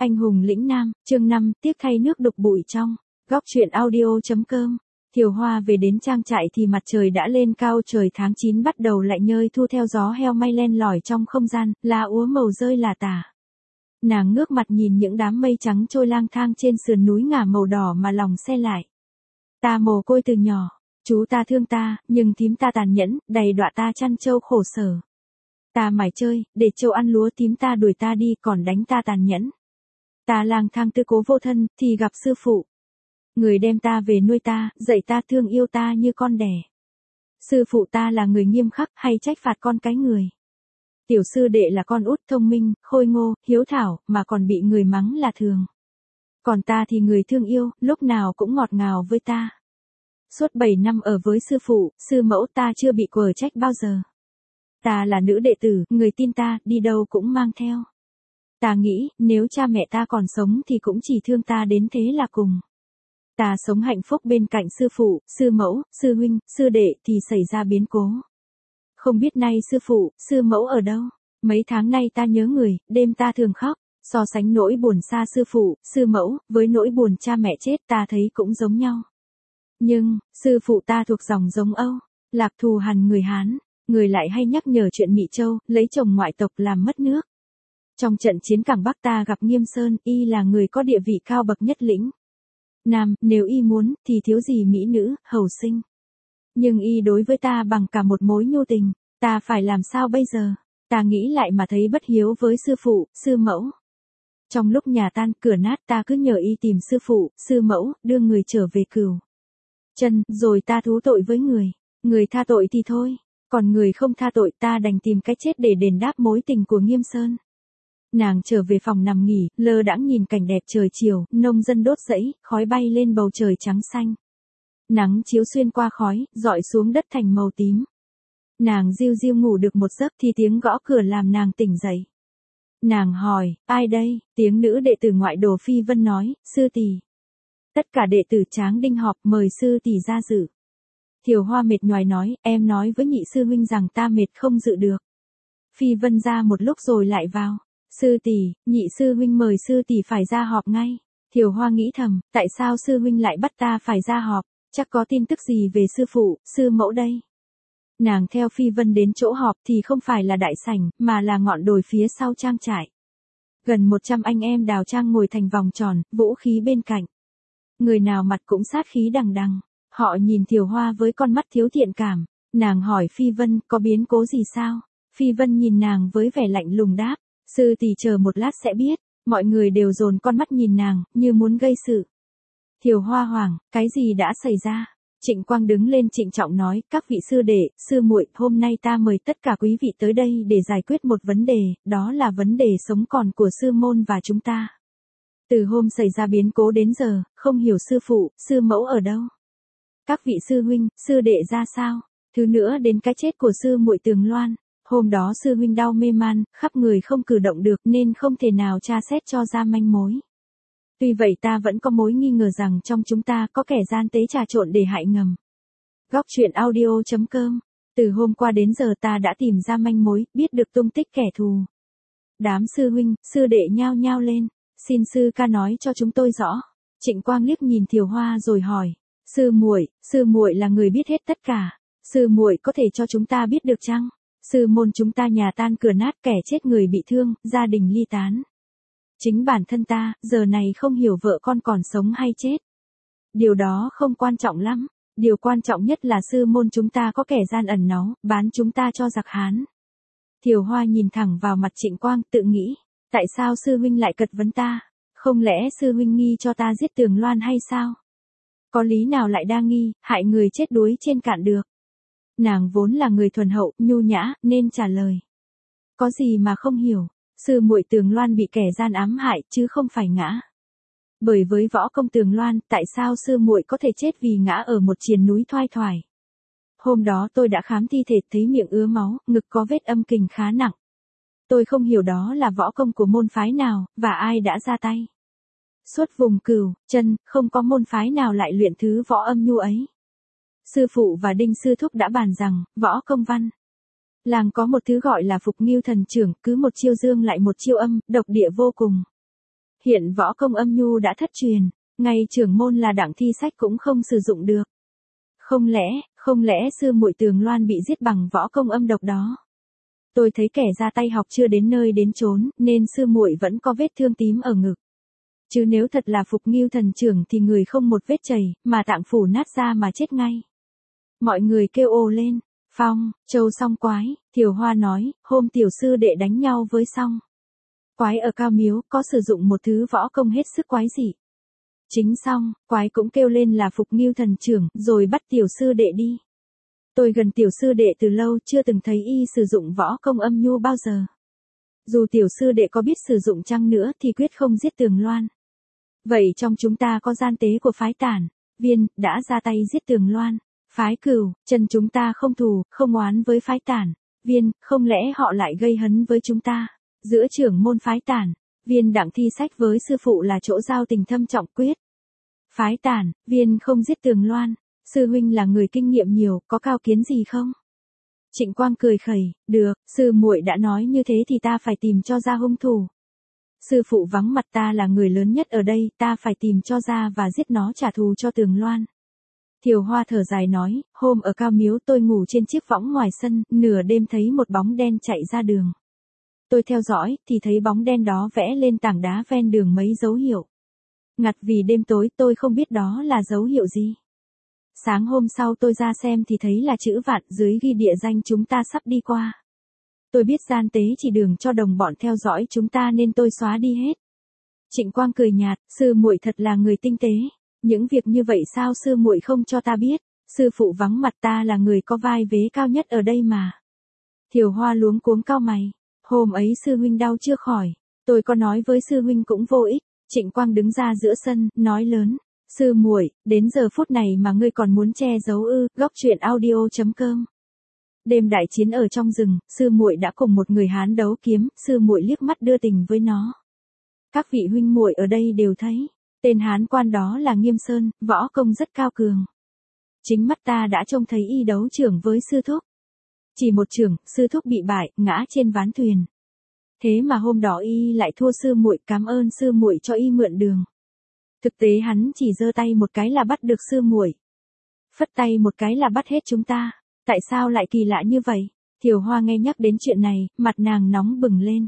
Anh hùng lĩnh nam, chương 5, tiếc thay nước đục bụi trong. Góc truyện audio.com. Thiều Hoa về đến trang trại thì mặt trời đã lên cao, trời tháng 9 bắt đầu lạnh nhơi thu theo gió heo may len lỏi trong không gian, lá úa màu rơi lả tả. Nàng ngước mặt nhìn những đám mây trắng trôi lang thang trên sườn núi ngả màu đỏ mà lòng se lại. Ta mồ côi từ nhỏ, chú ta thương ta, nhưng thím ta tàn nhẫn, đầy đọa ta chăn trâu khổ sở. Ta mải chơi, để trâu ăn lúa, thím ta đuổi ta đi, còn đánh ta tàn nhẫn. Ta lang thang tư cố vô thân, thì gặp sư phụ. Người đem ta về nuôi ta, dạy ta thương yêu ta như con đẻ. Sư phụ ta là người nghiêm khắc, hay trách phạt con cái người. Tiểu sư đệ là con út thông minh, khôi ngô, hiếu thảo, mà còn bị người mắng là thường. Còn ta thì người thương yêu, lúc nào cũng ngọt ngào với ta. Suốt 7 năm ở với sư phụ, sư mẫu, ta chưa bị quở trách bao giờ. Ta là nữ đệ tử, người tin ta, đi đâu cũng mang theo. Ta nghĩ, nếu cha mẹ ta còn sống thì cũng chỉ thương ta đến thế là cùng. Ta sống hạnh phúc bên cạnh sư phụ, sư mẫu, sư huynh, sư đệ thì xảy ra biến cố. Không biết nay sư phụ, sư mẫu ở đâu? Mấy tháng nay ta nhớ người, đêm ta thường khóc. So sánh nỗi buồn xa sư phụ, sư mẫu, với nỗi buồn cha mẹ chết ta thấy cũng giống nhau. Nhưng, sư phụ ta thuộc dòng giống Âu, Lạc thù hằn người Hán, người lại hay nhắc nhở chuyện Mị Châu, lấy chồng ngoại tộc làm mất nước. Trong trận chiến Cảng Bắc ta gặp Nghiêm Sơn, y là người có địa vị cao bậc nhất lĩnh Nam, nếu y muốn, thì thiếu gì mỹ nữ, hầu sinh. Nhưng y đối với ta bằng cả một mối nhu tình, ta phải làm sao bây giờ? Ta nghĩ lại mà thấy bất hiếu với sư phụ, sư mẫu. Trong lúc nhà tan cửa nát ta cứ nhờ y tìm sư phụ, sư mẫu, đưa người trở về Cửu Chân, rồi ta thú tội với người. Người tha tội thì thôi, còn người không tha tội ta đành tìm cách chết để đền đáp mối tình của Nghiêm Sơn. Nàng trở về phòng nằm nghỉ, lơ đãng nhìn cảnh đẹp trời chiều, nông dân đốt rẫy, khói bay lên bầu trời trắng xanh. Nắng chiếu xuyên qua khói, dọi xuống đất thành màu tím. Nàng riu riu ngủ được một giấc thì tiếng gõ cửa làm nàng tỉnh dậy. Nàng hỏi, ai đây? Tiếng nữ đệ tử ngoại đồ Phi Vân nói, sư tỷ. Tất cả đệ tử Tráng Đinh họp, mời sư tỷ ra dự. Thiều Hoa mệt nhoài nói, em nói với nhị sư huynh rằng ta mệt không dự được. Phi Vân ra một lúc rồi lại vào. Sư tỷ, nhị sư huynh mời sư tỷ phải ra họp ngay. Thiều Hoa nghĩ thầm, tại sao sư huynh lại bắt ta phải ra họp, chắc có tin tức gì về sư phụ, sư mẫu đây. Nàng theo Phi Vân đến chỗ họp thì không phải là đại sảnh, mà là ngọn đồi phía sau trang trại. Gần 100 anh em đào trang ngồi thành vòng tròn, vũ khí bên cạnh. Người nào mặt cũng sát khí đằng đằng. Họ nhìn Thiều Hoa với con mắt thiếu thiện cảm. Nàng hỏi Phi Vân, có biến cố gì sao? Phi Vân nhìn nàng với vẻ lạnh lùng đáp. Sư tỷ chờ một lát sẽ biết. Mọi người đều dồn con mắt nhìn nàng, như muốn gây sự. Thiều Hoa hoảng, cái gì đã xảy ra? Trịnh Quang đứng lên trịnh trọng nói, các vị sư đệ, sư muội, hôm nay ta mời tất cả quý vị tới đây để giải quyết một vấn đề, đó là vấn đề sống còn của sư môn và chúng ta. Từ hôm xảy ra biến cố đến giờ, không hiểu sư phụ, sư mẫu ở đâu. Các vị sư huynh, sư đệ ra sao? Thứ nữa đến cái chết của sư muội Tường Loan. Hôm đó sư huynh đau mê man, khắp người không cử động được nên không thể nào tra xét cho ra manh mối. Tuy vậy ta vẫn có mối nghi ngờ rằng trong chúng ta có kẻ gian tế trà trộn để hại ngầm. Góc truyện audio.com. Từ hôm qua đến giờ ta đã tìm ra manh mối, biết được tung tích kẻ thù. Đám sư huynh, sư đệ nhao nhao lên. Xin sư ca nói cho chúng tôi rõ. Trịnh Quang liếc nhìn Thiều Hoa rồi hỏi. Sư muội là người biết hết tất cả. Sư muội có thể cho chúng ta biết được chăng? Sư môn chúng ta nhà tan cửa nát, kẻ chết người bị thương, gia đình ly tán. Chính bản thân ta, giờ này không hiểu vợ con còn sống hay chết. Điều đó không quan trọng lắm. Điều quan trọng nhất là sư môn chúng ta có kẻ gian ẩn náu, bán chúng ta cho giặc Hán. Thiều Hoa nhìn thẳng vào mặt Trịnh Quang, tự nghĩ. Tại sao sư huynh lại cật vấn ta? Không lẽ sư huynh nghi cho ta giết Tường Loan hay sao? Có lý nào lại đa nghi, hại người chết đuối trên cạn được? Nàng vốn là người thuần hậu, nhu nhã, nên trả lời. Có gì mà không hiểu? Sư muội Tường Loan bị kẻ gian ám hại, chứ không phải ngã. Bởi với võ công Tường Loan, tại sao sư muội có thể chết vì ngã ở một triền núi thoai thoải? Hôm đó tôi đã khám thi thể, thấy miệng ứa máu, ngực có vết âm kình khá nặng. Tôi không hiểu đó là võ công của môn phái nào, và ai đã ra tay. Suốt vùng Cửu Chân, không có môn phái nào lại luyện thứ võ âm nhu ấy. Sư phụ và Đinh sư thúc đã bàn rằng, võ công văn làng có một thứ gọi là Phục Ngưu Thần Trưởng, cứ một chiêu dương lại một chiêu âm, độc địa vô cùng. Hiện võ công âm nhu đã thất truyền, ngay trưởng môn là Đặng Thi Sách cũng không sử dụng được. Không lẽ sư muội Tường Loan bị giết bằng võ công âm độc đó? Tôi thấy kẻ ra tay học chưa đến nơi đến chốn, nên sư muội vẫn có vết thương tím ở ngực. Chứ nếu thật là Phục Ngưu thần trưởng thì người không một vết chảy, mà tạng phủ nát ra mà chết ngay. Mọi người kêu ồ lên. Phong, Châu Song Quái, Thiều Hoa nói, hôm tiểu sư đệ đánh nhau với Song Quái ở Cao Miếu có sử dụng một thứ võ công hết sức quái dị. Chính Song Quái cũng kêu lên là Phục Ngưu thần trưởng, rồi bắt tiểu sư đệ đi. Tôi gần tiểu sư đệ từ lâu chưa từng thấy y sử dụng võ công âm nhu bao giờ. Dù tiểu sư đệ có biết sử dụng chăng nữa thì quyết không giết Tường Loan. Vậy trong chúng ta có gian tế của phái Tản, Viên, đã ra tay giết Tường Loan. Phái Cửu, Trần chúng ta không thù, không oán với phái Tản, Viên, không lẽ họ lại gây hấn với chúng ta? Giữa trưởng môn phái Tản, Viên Đặng Thi Sách với sư phụ là chỗ giao tình thâm trọng quyết. Phái Tản, Viên không giết Tường Loan, sư huynh là người kinh nghiệm nhiều, có cao kiến gì không? Trịnh Quang cười khẩy, được, sư muội đã nói như thế thì ta phải tìm cho ra hung thủ. Sư phụ vắng mặt, ta là người lớn nhất ở đây, ta phải tìm cho ra và giết nó trả thù cho Tường Loan. Thiều Hoa thở dài nói, hôm ở Cao Miếu tôi ngủ trên chiếc võng ngoài sân, nửa đêm thấy một bóng đen chạy ra đường. Tôi theo dõi, thì thấy bóng đen đó vẽ lên tảng đá ven đường mấy dấu hiệu. Ngặt vì đêm tối tôi không biết đó là dấu hiệu gì. Sáng hôm sau tôi ra xem thì thấy là chữ Vạn, dưới ghi địa danh chúng ta sắp đi qua. Tôi biết gian tế chỉ đường cho đồng bọn theo dõi chúng ta nên tôi xóa đi hết. Trịnh Quang cười nhạt, sư muội thật là người tinh tế. Những việc như vậy sao sư muội không cho ta biết? Sư phụ vắng mặt, ta là người có vai vế cao nhất ở đây mà. Thiều Hoa luống cuống cau mày. Hôm ấy sư huynh đau chưa khỏi. Tôi có nói với sư huynh cũng vô ích. Trịnh Quang đứng ra giữa sân, nói lớn. Sư muội, đến giờ phút này mà ngươi còn muốn che giấu ư? Góc truyện audio.com. Đêm đại chiến ở trong rừng, sư muội đã cùng một người Hán đấu kiếm, sư muội liếc mắt đưa tình với nó. Các vị huynh muội ở đây đều thấy. Tên Hán quan đó là Nghiêm Sơn, võ công rất cao cường. Chính mắt ta đã trông thấy y đấu trưởng với sư thúc. Chỉ một trưởng, sư thúc bị bại, ngã trên ván thuyền. Thế mà hôm đó y lại thua sư muội, cảm ơn sư muội cho y mượn đường. Thực tế hắn chỉ giơ tay một cái là bắt được sư muội. Phất tay một cái là bắt hết chúng ta. Tại sao lại kỳ lạ như vậy? Thiều Hoa nghe nhắc đến chuyện này, mặt nàng nóng bừng lên.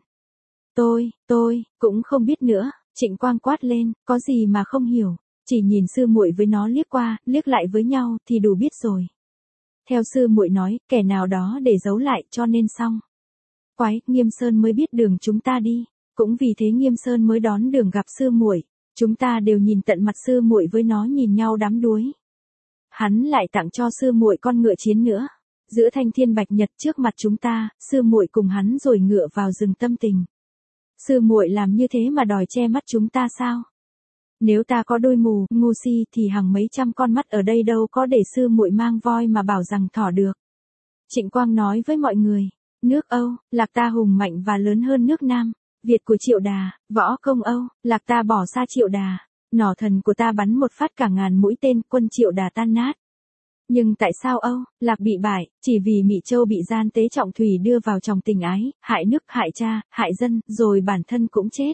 Tôi cũng không biết nữa. Trịnh Quang quát lên, có gì mà không hiểu, chỉ nhìn sư muội với nó liếc qua, liếc lại với nhau thì đủ biết rồi. Theo sư muội nói, kẻ nào đó để giấu lại cho nên xong. Quái, Nghiêm Sơn mới biết đường chúng ta đi, cũng vì thế Nghiêm Sơn mới đón đường gặp sư muội. Chúng ta đều nhìn tận mặt sư muội với nó nhìn nhau đắm đuối. Hắn lại tặng cho sư muội con ngựa chiến nữa. Giữa thanh thiên bạch nhật trước mặt chúng ta, sư muội cùng hắn rồi ngựa vào rừng tâm tình. Sư muội làm như thế mà đòi che mắt chúng ta sao? Nếu ta có đôi mù, ngu si thì hàng mấy trăm con mắt ở đây đâu có để sư muội mang voi mà bảo rằng thỏ được. Trịnh Quang nói với mọi người, nước Âu, Lạc ta hùng mạnh và lớn hơn nước Nam, Việt của Triệu Đà, võ công Âu, Lạc ta bỏ xa Triệu Đà, nỏ thần của ta bắn một phát cả ngàn mũi tên, quân Triệu Đà tan nát. Nhưng tại sao Âu, Lạc bị bại, chỉ vì Mị Châu bị gian tế trọng thủy đưa vào trong tình ái, hại nước, hại cha, hại dân, rồi bản thân cũng chết.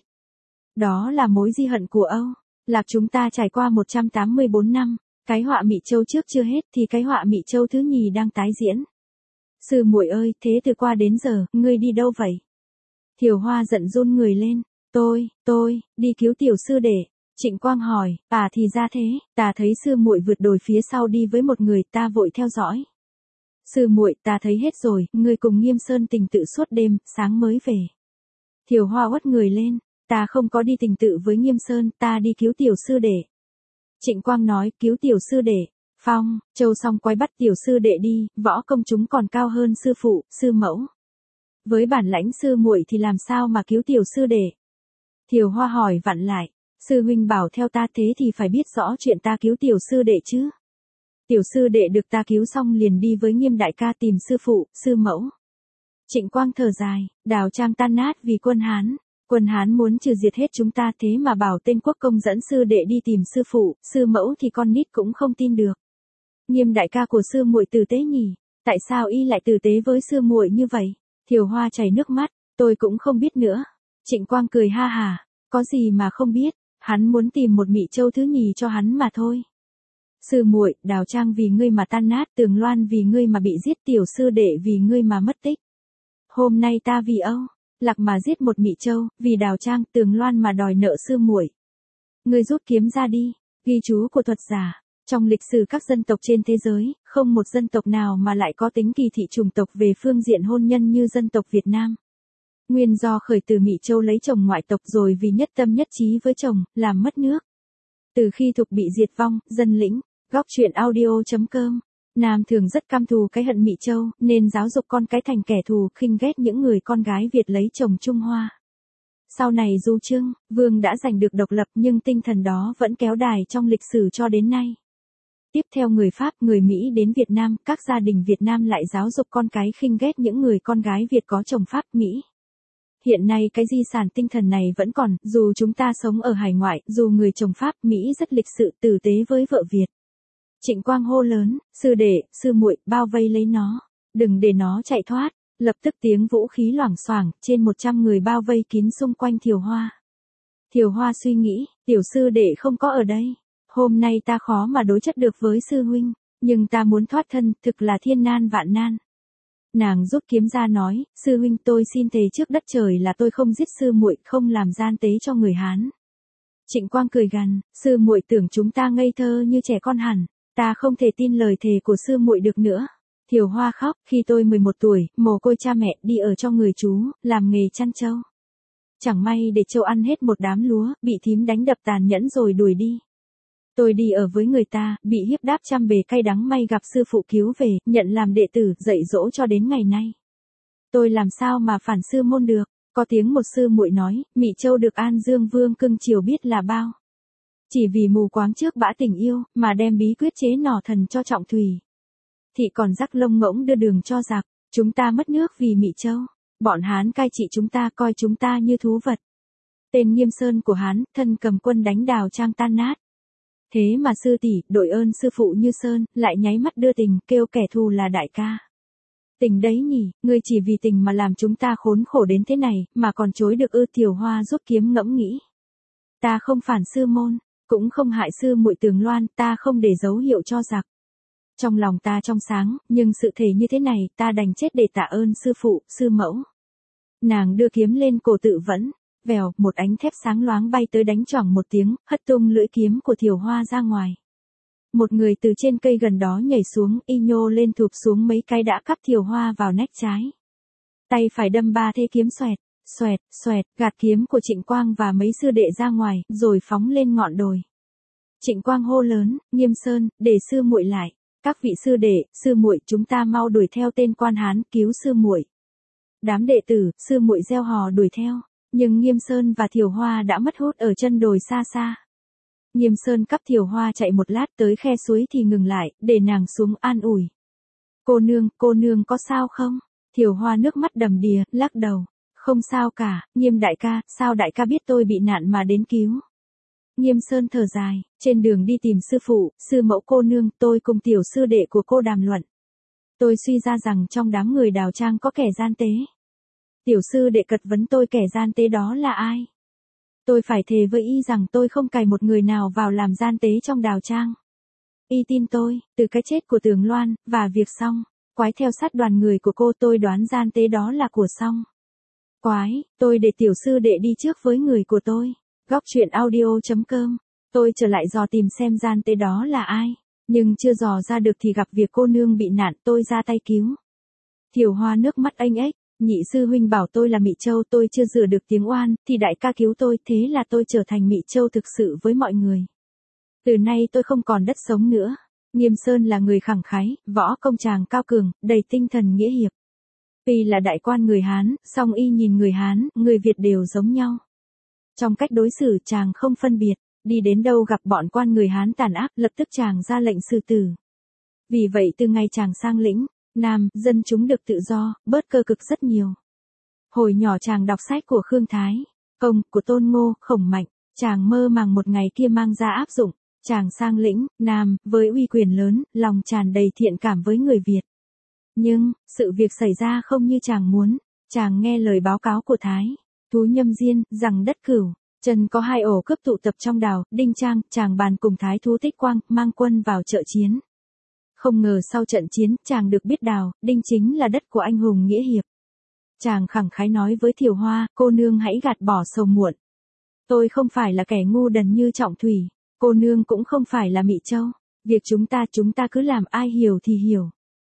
Đó là mối di hận của Âu, Lạc chúng ta trải qua 184 năm, cái họa Mị Châu trước chưa hết thì cái họa Mị Châu thứ nhì đang tái diễn. Sư muội ơi, thế từ qua đến giờ, ngươi đi đâu vậy? Thiều Hoa giận run người lên, tôi, đi cứu tiểu sư đệ. Trịnh Quang hỏi, thì ra thế, ta thấy sư muội vượt đồi phía sau đi với một người, ta vội theo dõi. Sư muội, ta thấy hết rồi, ngươi cùng Nghiêm Sơn tình tự suốt đêm, sáng mới về. Thiều Hoa uất người lên, ta không có đi tình tự với Nghiêm Sơn, ta đi cứu tiểu sư đệ. Trịnh Quang nói, cứu tiểu sư đệ. Phong, Châu Song Quái bắt tiểu sư đệ đi, võ công chúng còn cao hơn sư phụ, sư mẫu. Với bản lãnh sư muội thì làm sao mà cứu tiểu sư đệ? Thiều Hoa hỏi vặn lại. Sư huynh bảo theo ta thế thì phải biết rõ chuyện ta cứu tiểu sư đệ chứ. Tiểu sư đệ được ta cứu xong liền đi với Nghiêm đại ca tìm sư phụ, sư mẫu. Trịnh Quang thở dài, Đào Trang tan nát vì quân Hán. Quân Hán muốn trừ diệt hết chúng ta thế mà bảo tên quốc công dẫn sư đệ đi tìm sư phụ, sư mẫu thì con nít cũng không tin được. Nghiêm đại ca của sư muội tử tế nhỉ? Tại sao y lại tử tế với sư muội như vậy? Thiều Hoa chảy nước mắt, tôi cũng không biết nữa. Trịnh Quang cười ha hà. Có gì mà không biết, hắn muốn tìm một Mị Châu thứ nhì cho hắn mà thôi. Sư muội, Đào Trang vì ngươi mà tan nát, Tường Loan vì ngươi mà bị giết, tiểu sư đệ vì ngươi mà mất tích. Hôm nay ta vì Âu Lạc mà giết một Mị Châu, vì Đào Trang, Tường Loan mà đòi nợ sư muội. Ngươi rút kiếm ra đi. Ghi chú của thuật giả. Trong lịch sử các dân tộc trên thế giới, không một dân tộc nào mà lại có tính kỳ thị chủng tộc về phương diện hôn nhân như dân tộc Việt Nam. Nguyên do khởi từ Mị Châu lấy chồng ngoại tộc rồi vì nhất tâm nhất trí với chồng, làm mất nước. Từ khi Thục bị diệt vong, dân lĩnh, góc truyện audio.com, Nam thường rất căm thù cái hận Mị Châu, nên giáo dục con cái thành kẻ thù, khinh ghét những người con gái Việt lấy chồng Trung Hoa. Sau này dù Trưng, Vương đã giành được độc lập nhưng tinh thần đó vẫn kéo đài trong lịch sử cho đến nay. Tiếp theo người Pháp, người Mỹ đến Việt Nam, các gia đình Việt Nam lại giáo dục con cái khinh ghét những người con gái Việt có chồng Pháp, Mỹ. Hiện nay cái di sản tinh thần này vẫn còn, dù chúng ta sống ở hải ngoại, dù người chồng Pháp, Mỹ rất lịch sự, tử tế với vợ Việt. Trịnh Quang hô lớn, sư đệ, sư muội, bao vây lấy nó, đừng để nó chạy thoát. Lập tức tiếng vũ khí loảng xoảng, trên 100 người bao vây kín xung quanh Thiều Hoa. Thiều Hoa suy nghĩ, tiểu sư đệ không có ở đây. Hôm nay ta khó mà đối chất được với sư huynh, nhưng ta muốn thoát thân, thực là thiên nan vạn nan. Nàng rút kiếm ra nói, sư huynh tôi xin thề trước đất trời là tôi không giết sư muội, không làm gian tế cho người Hán. Trịnh Quang cười gằn, sư muội tưởng chúng ta ngây thơ như trẻ con hẳn, ta không thể tin lời thề của sư muội được nữa. Thiều Hoa khóc, khi tôi 11 tuổi, mồ côi cha mẹ, đi ở cho người chú, làm nghề chăn trâu. Chẳng may để trâu ăn hết một đám lúa, bị thím đánh đập tàn nhẫn rồi đuổi đi. Tôi đi ở với người ta, bị hiếp đáp trăm bề cay đắng, may gặp sư phụ cứu về, nhận làm đệ tử, dạy dỗ cho đến ngày nay. Tôi làm sao mà phản sư môn được, có tiếng một sư muội nói, Mị Châu được An Dương Vương cưng chiều biết là bao. Chỉ vì mù quáng trước bã tình yêu, mà đem bí quyết chế nỏ thần cho Trọng Thùy. Thị còn rắc lông ngỗng đưa đường cho giặc, chúng ta mất nước vì Mị Châu. Bọn Hán cai trị chúng ta, coi chúng ta như thú vật. Tên Nghiêm Sơn của Hán, thân cầm quân đánh Đào Trang tan nát. Thế mà sư tỷ, đội ơn sư phụ như Sơn, lại nháy mắt đưa tình, kêu kẻ thù là đại ca. Tình đấy nhỉ, ngươi chỉ vì tình mà làm chúng ta khốn khổ đến thế này, mà còn chối được ư? Thiều Hoa rút kiếm ngẫm nghĩ. Ta không phản sư môn, cũng không hại sư muội Tường Loan, ta không để dấu hiệu cho giặc. Trong lòng ta trong sáng, nhưng sự thể như thế này, ta đành chết để tạ ơn sư phụ, sư mẫu. Nàng đưa kiếm lên cổ tự vẫn, vèo, một ánh thép sáng loáng bay tới đánh choảng một tiếng, hất tung lưỡi kiếm của Thiều Hoa ra ngoài. Một người từ trên cây gần đó nhảy xuống, y nhô lên thụp xuống mấy cái đã cắp Thiều Hoa vào nách trái. Tay phải đâm 3 thế kiếm xoẹt, xoẹt, xoẹt, gạt kiếm của Trịnh Quang và mấy sư đệ ra ngoài, rồi phóng lên ngọn đồi. Trịnh Quang hô lớn, Nghiêm Sơn, để sư muội lại. Các vị sư đệ, sư muội, chúng ta mau đuổi theo tên quan Hán, cứu sư muội. Đám đệ tử, sư muội reo hò đuổi theo, nhưng Nghiêm Sơn và Thiều Hoa đã mất hút ở chân đồi xa xa. Nghiêm Sơn cắp Thiều Hoa chạy một lát tới khe suối thì ngừng lại, để nàng xuống an ủi. Cô nương có sao không? Thiều Hoa nước mắt đầm đìa, lắc đầu. Không sao cả, Nghiêm đại ca, sao đại ca biết tôi bị nạn mà đến cứu? Nghiêm Sơn thở dài, trên đường đi tìm sư phụ, sư mẫu cô nương, tôi cùng tiểu sư đệ của cô đàm luận. Tôi suy ra rằng trong đám người Đào Trang có kẻ gian tế. Tiểu sư đệ cật vấn tôi kẻ gian tế đó là ai? Tôi phải thề với y rằng tôi không cài một người nào vào làm gian tế trong Đào Trang. Y tin tôi, từ cái chết của Tường Loan, và việc Song, Quái theo sát đoàn người của cô, tôi đoán gian tế đó là của Song, Quái, tôi để tiểu sư đệ đi trước với người của tôi. Góc truyện audio.com, tôi trở lại dò tìm xem gian tế đó là ai, nhưng chưa dò ra được thì gặp việc cô nương bị nạn, tôi ra tay cứu. Thiều Hoa nước mắt ênh ếch, nhị sư huynh bảo tôi là Mị Châu, tôi chưa rửa được tiếng oan, thì đại ca cứu tôi, thế là tôi trở thành Mị Châu thực sự với mọi người. Từ nay tôi không còn đất sống nữa. Nghiêm Sơn là người khẳng khái, võ công chàng cao cường, đầy tinh thần nghĩa hiệp. Tuy là đại quan người Hán, song y nhìn người Hán, người Việt đều giống nhau. Trong cách đối xử chàng không phân biệt, đi đến đâu gặp bọn quan người Hán tàn ác, lập tức chàng ra lệnh xử tử. Vì vậy từ ngày chàng sang lĩnh Nam, dân chúng được tự do, bớt cơ cực rất nhiều. Hồi nhỏ chàng đọc sách của Khương Thái, Công, của Tôn Ngô, Khổng Mạnh, chàng mơ màng một ngày kia mang ra áp dụng. Chàng sang lĩnh Nam, với uy quyền lớn, lòng tràn đầy thiện cảm với người Việt. Nhưng, sự việc xảy ra không như chàng muốn, chàng nghe lời báo cáo của Thái Thú Nhâm Diên, rằng đất Cửu Chân có hai ổ cướp tụ tập trong đào, Đinh Trang, chàng bàn cùng thái thú Tích Quang, mang quân vào trợ chiến. Không ngờ sau trận chiến, chàng được biết đào, Đinh chính là đất của anh hùng nghĩa hiệp. Chàng khẳng khái nói với Thiều Hoa, cô nương hãy gạt bỏ sầu muộn. Tôi không phải là kẻ ngu đần như Trọng Thủy, cô nương cũng không phải là Mị Châu. Việc chúng ta cứ làm, ai hiểu thì hiểu.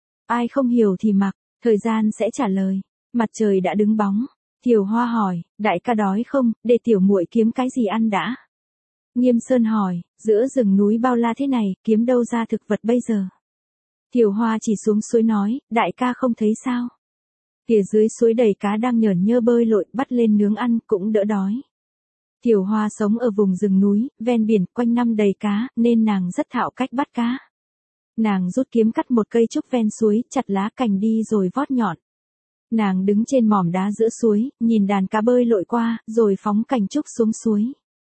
Ai không hiểu thì mặc, thời gian sẽ trả lời. Mặt trời đã đứng bóng. Thiều Hoa hỏi, đại ca đói không, để tiểu muội kiếm cái gì ăn đã. Nghiêm Sơn hỏi, giữa rừng núi bao la thế này, kiếm đâu ra thực vật bây giờ. Thiều Hoa chỉ xuống suối nói, đại ca không thấy sao. Phía dưới suối đầy cá đang nhởn nhơ bơi lội, bắt lên nướng ăn cũng đỡ đói. Thiều Hoa sống ở vùng rừng núi, ven biển, quanh năm đầy cá, nên nàng rất thạo cách bắt cá. Nàng rút kiếm cắt một cây trúc ven suối, chặt lá cành đi rồi vót nhọn. Nàng đứng trên mỏm đá giữa suối, nhìn đàn cá bơi lội qua, rồi phóng cành trúc xuống suối.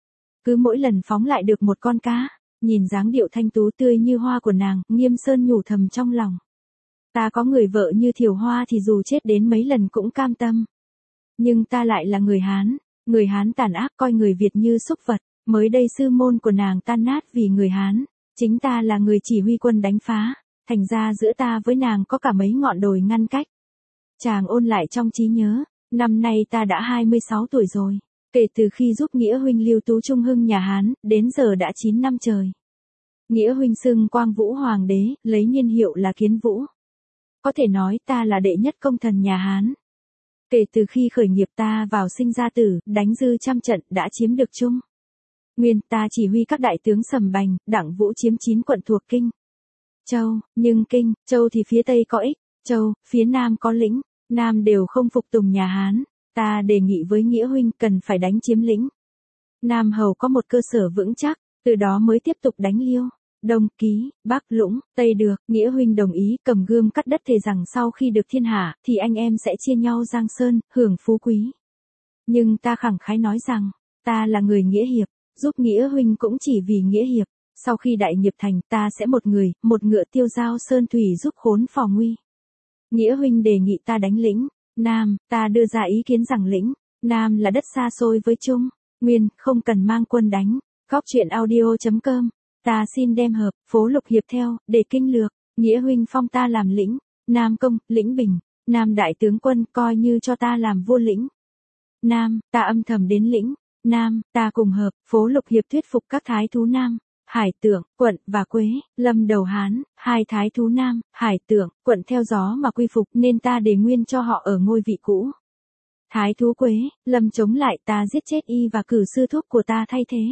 Cứ mỗi lần phóng lại được một con cá, nhìn dáng điệu thanh tú tươi như hoa của nàng, Nghiêm Sơn nhủ thầm trong lòng. Ta có người vợ như Thiều Hoa thì dù chết đến mấy lần cũng cam tâm. Nhưng ta lại là người Hán tàn ác coi người Việt như súc vật, mới đây sư môn của nàng tan nát vì người Hán, chính ta là người chỉ huy quân đánh phá, thành ra giữa ta với nàng có cả mấy ngọn đồi ngăn cách. Chàng ôn lại trong trí nhớ, năm nay ta đã 26 tuổi rồi, kể từ khi giúp Nghĩa huynh lưu tú trung hưng nhà Hán, đến giờ đã 9 năm trời. Nghĩa huynh xưng Quang Vũ Hoàng đế, lấy niên hiệu là Kiến Vũ. Có thể nói ta là đệ nhất công thần nhà Hán. Kể từ khi khởi nghiệp ta vào sinh ra tử, đánh dư trăm trận đã chiếm được Trung Nguyên, ta chỉ huy các đại tướng Sầm Bành, Đặng Vũ chiếm 9 quận thuộc Kinh Châu, nhưng Kinh Châu thì phía Tây có Ích Châu, phía Nam có Lĩnh, Nam đều không phục tùng nhà Hán, ta đề nghị với Nghĩa huynh cần phải đánh chiếm Lĩnh Nam hầu có một cơ sở vững chắc, từ đó mới tiếp tục đánh Liêu, Đông Ký, Bắc Lũng, Tây được. Nghĩa huynh đồng ý cầm gươm cắt đất thề rằng sau khi được thiên hạ, thì anh em sẽ chia nhau giang sơn, hưởng phú quý. Nhưng ta khẳng khái nói rằng, ta là người nghĩa hiệp, giúp Nghĩa huynh cũng chỉ vì nghĩa hiệp. Sau khi đại nghiệp thành, ta sẽ một ngựa tiêu giao sơn thủy giúp khốn phò nguy. Nghĩa huynh đề nghị ta đánh Lĩnh Nam, ta đưa ra ý kiến rằng Lĩnh Nam là đất xa xôi với Trung Nguyên, không cần mang quân đánh. Góc truyện audio.com. Ta xin đem hợp, phố Lục Hiệp theo, để kinh lược. Nghĩa huynh phong ta làm Lĩnh Nam công, Lĩnh Bình, Nam đại tướng quân, coi như cho ta làm vua Lĩnh Nam. Ta âm thầm đến Lĩnh Nam, ta cùng hợp, phố Lục Hiệp thuyết phục các thái thú Nam, Hải Tượng, Quận và Quế, Lâm đầu Hán, hai thái thú Nam, Hải Tượng, Quận theo gió mà quy phục, nên ta để nguyên cho họ ở ngôi vị cũ. Thái thú Quế, Lâm chống lại, ta giết chết y và cử sư thúc của ta thay thế.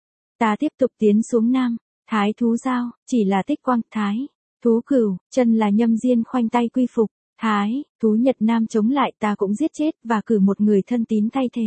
Ta tiếp tục tiến xuống Nam, thái thú Giao, chỉ là Tích Quang, thái thú Cửu, Chân là Nhâm Diên khoanh tay quy phục, thái thú Nhật Nam chống lại, ta cũng giết chết và cử một người thân tín thay thế.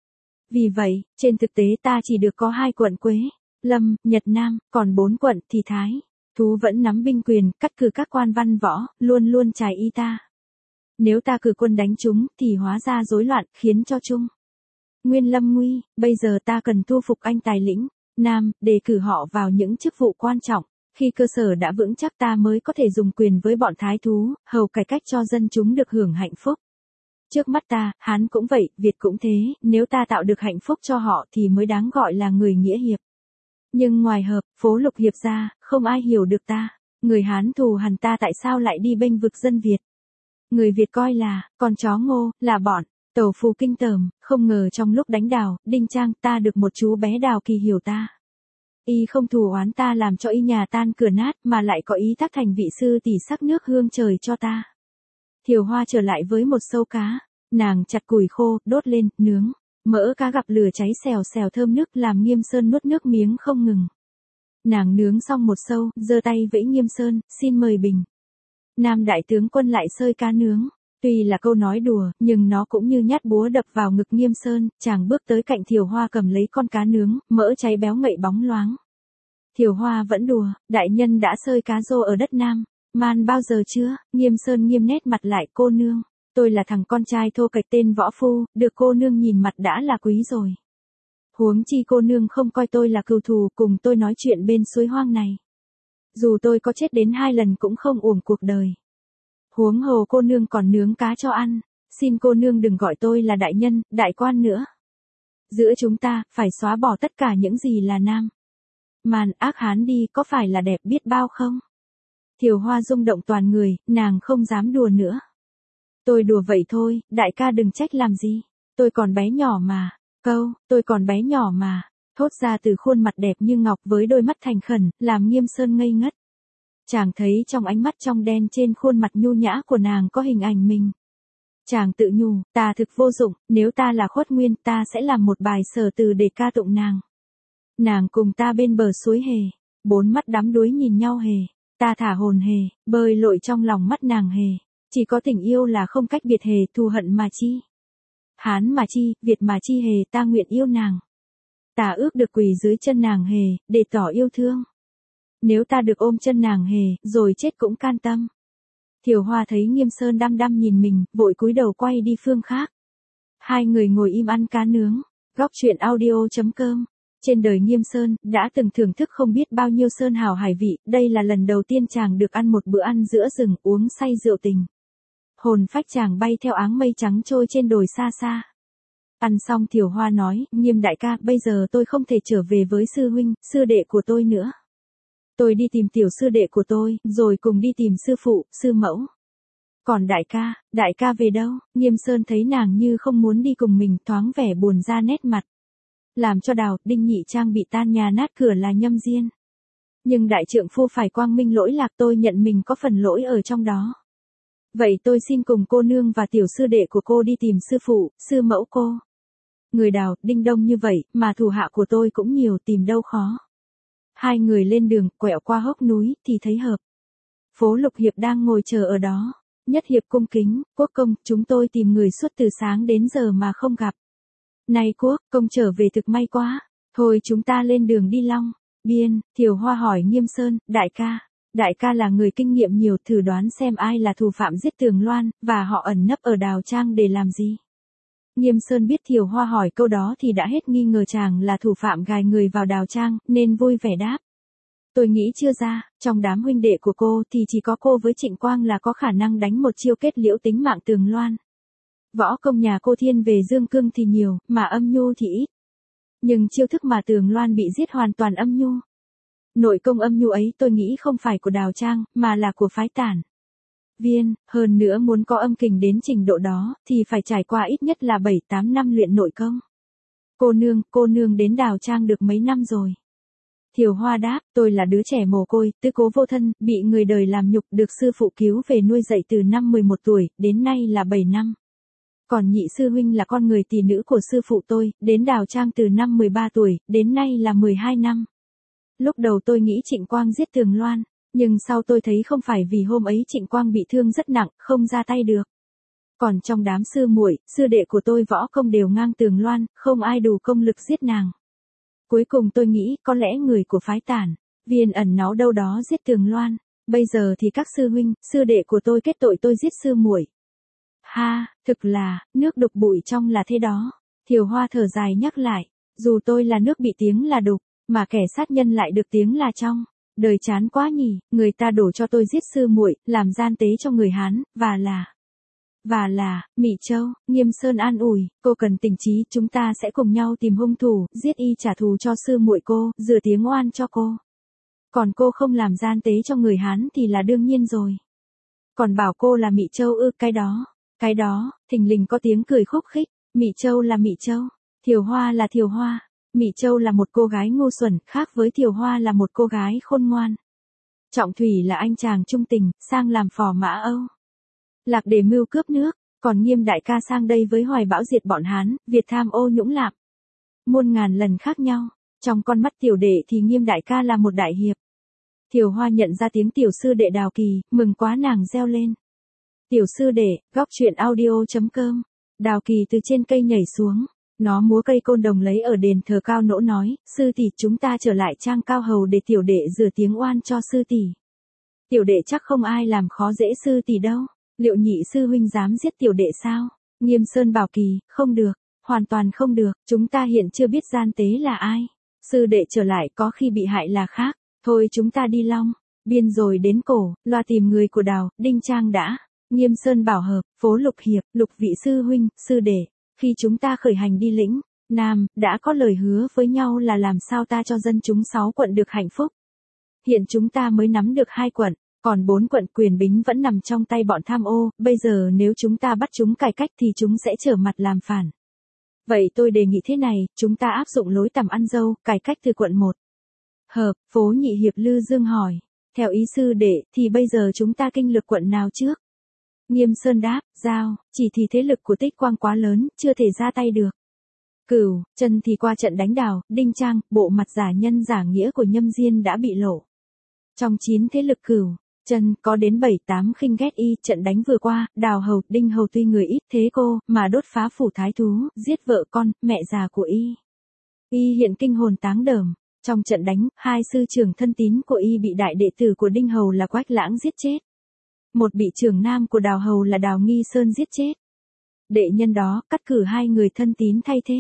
Vì vậy, trên thực tế ta chỉ được có 2 quận Quế, Lâm, Nhật Nam, còn 4 quận thì thái thú vẫn nắm binh quyền, cắt cử các quan văn võ, luôn luôn chài y ta. Nếu ta cử quân đánh chúng, thì hóa ra rối loạn, khiến cho Trung Nguyên lâm nguy. Bây giờ ta cần thu phục anh tài Lĩnh Nam, để cử họ vào những chức vụ quan trọng. Khi cơ sở đã vững chắc ta mới có thể dùng quyền với bọn thái thú, hầu cải cách cho dân chúng được hưởng hạnh phúc. Trước mắt ta, Hán cũng vậy, Việt cũng thế, nếu ta tạo được hạnh phúc cho họ thì mới đáng gọi là người nghĩa hiệp. Nhưng ngoài hợp, phố Lục Hiệp ra, không ai hiểu được ta. Người Hán thù hằn ta tại sao lại đi bênh vực dân Việt. Người Việt coi là, con chó ngô, là bọn tẩu phù kinh tởm, không ngờ trong lúc đánh Đào, Đinh Trang, ta được một chú bé Đào Kỳ hiểu ta. Y không thù oán ta làm cho y nhà tan cửa nát, mà lại có ý tác thành vị sư tỷ sắc nước hương trời cho ta. Thiều Hoa trở lại với một sâu cá, nàng chặt củi khô, đốt lên, nướng. Mỡ cá gặp lửa cháy xèo xèo thơm nức làm Nghiêm Sơn nuốt nước miếng không ngừng. Nàng nướng xong một sâu, giơ tay vẫy Nghiêm Sơn, xin mời bình. Nam đại tướng quân lại sơi cá nướng. Tuy là câu nói đùa, nhưng nó cũng như nhát búa đập vào ngực Nghiêm Sơn, chàng bước tới cạnh Thiều Hoa cầm lấy con cá nướng, mỡ cháy béo ngậy bóng loáng. Thiều Hoa vẫn đùa, đại nhân đã sơi cá rô ở đất Nam, man bao giờ chưa? Nghiêm Sơn nghiêm nét mặt lại, cô nương. Tôi là thằng con trai thô kệch tên Võ Phu, được cô nương nhìn mặt đã là quý rồi. Huống chi cô nương không coi tôi là cừu thù, cùng tôi nói chuyện bên suối hoang này. Dù tôi có chết đến 2 lần cũng không uổng cuộc đời. Huống hồ cô nương còn nướng cá cho ăn, xin cô nương đừng gọi tôi là đại nhân, đại quan nữa. Giữa chúng ta, phải xóa bỏ tất cả những gì là nam. Màn ác hán đi có phải là đẹp biết bao không? Thiều Hoa rung động toàn người, nàng không dám đùa nữa. Tôi đùa vậy thôi, đại ca đừng trách làm gì. Tôi còn bé nhỏ mà. Tôi còn bé nhỏ mà. Thốt ra từ khuôn mặt đẹp như ngọc với đôi mắt thành khẩn, làm Nghiêm Sơn ngây ngất. Chàng thấy trong ánh mắt trong đen trên khuôn mặt nhu nhã của nàng có hình ảnh mình. Chàng tự nhủ, ta thực vô dụng, nếu ta là Khuất Nguyên ta sẽ làm một bài sở từ để ca tụng nàng. Nàng cùng ta bên bờ suối hề, bốn mắt đắm đuối nhìn nhau hề, ta thả hồn hề, bơi lội trong lòng mắt nàng hề, chỉ có tình yêu là không cách biệt hề, thù hận mà chi. Hán mà chi, Việt mà chi hề, ta nguyện yêu nàng. Ta ước được quỳ dưới chân nàng hề, để tỏ yêu thương. Nếu ta được ôm chân nàng hề, rồi chết cũng can tâm. Thiều Hoa thấy Nghiêm Sơn đăm đăm nhìn mình, vội cúi đầu quay đi phương khác. Hai người ngồi im ăn cá nướng. Góc truyện audio.com. Trên đời Nghiêm Sơn, đã từng thưởng thức không biết bao nhiêu sơn hào hải vị, đây là lần đầu tiên chàng được ăn một bữa ăn giữa rừng, uống say rượu tình. Hồn phách chàng bay theo áng mây trắng trôi trên đồi xa xa. Ăn xong Thiều Hoa nói, Nghiêm đại ca, bây giờ tôi không thể trở về với sư huynh, sư đệ của tôi nữa. Tôi đi tìm tiểu sư đệ của tôi, rồi cùng đi tìm sư phụ, sư mẫu. Còn đại ca về đâu? Nghiêm Sơn thấy nàng như không muốn đi cùng mình, thoáng vẻ buồn ra nét mặt. Làm cho Đào, Đinh Nhị Trang bị tan nhà nát cửa là nhâm diên. Nhưng đại trượng phu phải quang minh lỗi lạc, tôi nhận mình có phần lỗi ở trong đó. Vậy tôi xin cùng cô nương và tiểu sư đệ của cô đi tìm sư phụ, sư mẫu cô. Người Đào, Đinh đông như vậy, mà thủ hạ của tôi cũng nhiều, tìm đâu khó. Hai người lên đường, quẹo qua hốc núi, thì thấy Hợp. Phố Lục Hiệp đang ngồi chờ ở đó. Nhất Hiệp cung kính, Quốc công, chúng tôi tìm người suốt từ sáng đến giờ mà không gặp. Này Quốc công trở về thực may quá. Thôi chúng ta lên đường đi Long Biên. Thiều Hoa hỏi Nghiêm Sơn, đại ca là người kinh nghiệm nhiều, thử đoán xem ai là thủ phạm giết Tường Loan, và họ ẩn nấp ở Đào Trang để làm gì. Nghiêm Sơn biết Thiều Hoa hỏi câu đó thì đã hết nghi ngờ chàng là thủ phạm gài người vào Đào Trang, nên vui vẻ đáp. Tôi nghĩ chưa ra, trong đám huynh đệ của cô thì chỉ có cô với Trịnh Quang là có khả năng đánh một chiêu kết liễu tính mạng Tường Loan. Võ công nhà cô thiên về dương cương thì nhiều, mà âm nhu thì ít. Nhưng chiêu thức mà Tường Loan bị giết hoàn toàn âm nhu. Nội công âm nhu ấy tôi nghĩ không phải của Đào Trang, mà là của phái Tản Viên, hơn nữa muốn có âm kình đến trình độ đó, thì phải trải qua ít nhất là 7-8 năm luyện nội công. Cô nương đến Đào Trang được mấy năm rồi? Thiều Hoa đáp, tôi là đứa trẻ mồ côi, tứ cố vô thân, bị người đời làm nhục, được sư phụ cứu về nuôi dạy từ năm 11 tuổi, đến nay là 7 năm. Còn nhị sư huynh là con người tỷ nữ của sư phụ tôi, đến Đào Trang từ năm 13 tuổi, đến nay là 12 năm. Lúc đầu tôi nghĩ Trịnh Quang giết Tường Loan, nhưng sau tôi thấy không phải vì hôm ấy Trịnh Quang bị thương rất nặng, không ra tay được. Còn trong đám sư muội, sư đệ của tôi võ công đều ngang Tường Loan, không ai đủ công lực giết nàng. Cuối cùng tôi nghĩ có lẽ người của phái Tản Viên ẩn náu đâu đó giết Tường Loan. Bây giờ thì các sư huynh, sư đệ của tôi kết tội tôi giết sư muội. Ha, thực là, nước đục bụi trong là thế đó. Thiều Hoa thở dài nhắc lại, dù tôi là nước bị tiếng là đục, mà kẻ sát nhân lại được tiếng là trong. Đời chán quá nhỉ, người ta đổ cho tôi giết sư muội, làm gian tế cho người Hán, và là, Mị Châu. Nghiêm Sơn an ủi, cô cần tỉnh trí, chúng ta sẽ cùng nhau tìm hung thủ, giết y trả thù cho sư muội cô, rửa tiếng oan cho cô. Còn cô không làm gian tế cho người Hán thì là đương nhiên rồi. Còn bảo cô là Mị Châu ư, cái đó, thình lình có tiếng cười khúc khích, Mị Châu là Mị Châu, Thiều Hoa là Thiều Hoa. Mị Châu là một cô gái ngu xuẩn, khác với Thiều Hoa là một cô gái khôn ngoan. Trọng Thủy là anh chàng trung tình, sang làm phò mã Âu Lạc để mưu cướp nước, còn Nghiêm đại ca sang đây với hoài bão diệt bọn Hán, Việt tham ô nhũng lạm. Muôn ngàn lần khác nhau, trong con mắt tiểu đệ thì Nghiêm đại ca là một đại hiệp. Thiều Hoa nhận ra tiếng tiểu sư đệ Đào Kỳ, mừng quá nàng reo lên. Tiểu sư đệ, góc truyện audio.com. Đào Kỳ từ trên cây nhảy xuống. Nó múa cây côn đồng lấy ở đền thờ cao nỗ nói, sư tỷ chúng ta trở lại Trang Cao Hầu để tiểu đệ rửa tiếng oan cho sư tỷ. Tiểu đệ chắc không ai làm khó dễ sư tỷ đâu, liệu nhị sư huynh dám giết tiểu đệ sao? Nghiêm Sơn bảo Kỳ, không được, hoàn toàn không được, chúng ta hiện chưa biết gian tế là ai. Sư đệ trở lại có khi bị hại là khác, thôi chúng ta đi Long Biên rồi đến Cổ, loa tìm người của Đào, Đinh Trang đã. Nghiêm Sơn bảo Hợp, phố Lục Hiệp, Lục vị sư huynh, sư đệ. Khi chúng ta khởi hành đi lĩnh Nam, đã có lời hứa với nhau là làm sao ta cho dân chúng 6 quận được hạnh phúc. Hiện chúng ta mới nắm được 2 quận, còn 4 quận quyền bính vẫn nằm trong tay bọn tham ô, bây giờ nếu chúng ta bắt chúng cải cách thì chúng sẽ trở mặt làm phản. Vậy tôi đề nghị thế này, chúng ta áp dụng lối tằm ăn dâu, cải cách từ quận 1. Hợp, Phố Nhị Hiệp Lư Dương hỏi. Theo ý sư đệ, thì bây giờ chúng ta kinh lược quận nào trước? Nghiêm Sơn đáp, Giao, chỉ thì thế lực của Tích Quang quá lớn, chưa thể ra tay được. Cửu, Trần thì qua trận đánh Đào, Đinh Trang, bộ mặt giả nhân giả nghĩa của Nhâm Diên đã bị lộ. Trong 9 thế lực Cửu, Trần có đến 7-8 khinh ghét y, trận đánh vừa qua, Đào Hầu, Đinh Hầu tuy người ít thế cô, mà đốt phá phủ thái thú, giết vợ con, mẹ già của y. Y hiện kinh hồn táng đờm. Trong trận đánh, 2 sư trưởng thân tín của y bị đại đệ tử của Đinh Hầu là Quách Lãng giết chết. Một bị trưởng nam của Đào Hầu là Đào Nghi Sơn giết chết. Đệ nhân đó, cắt cử 2 người thân tín thay thế.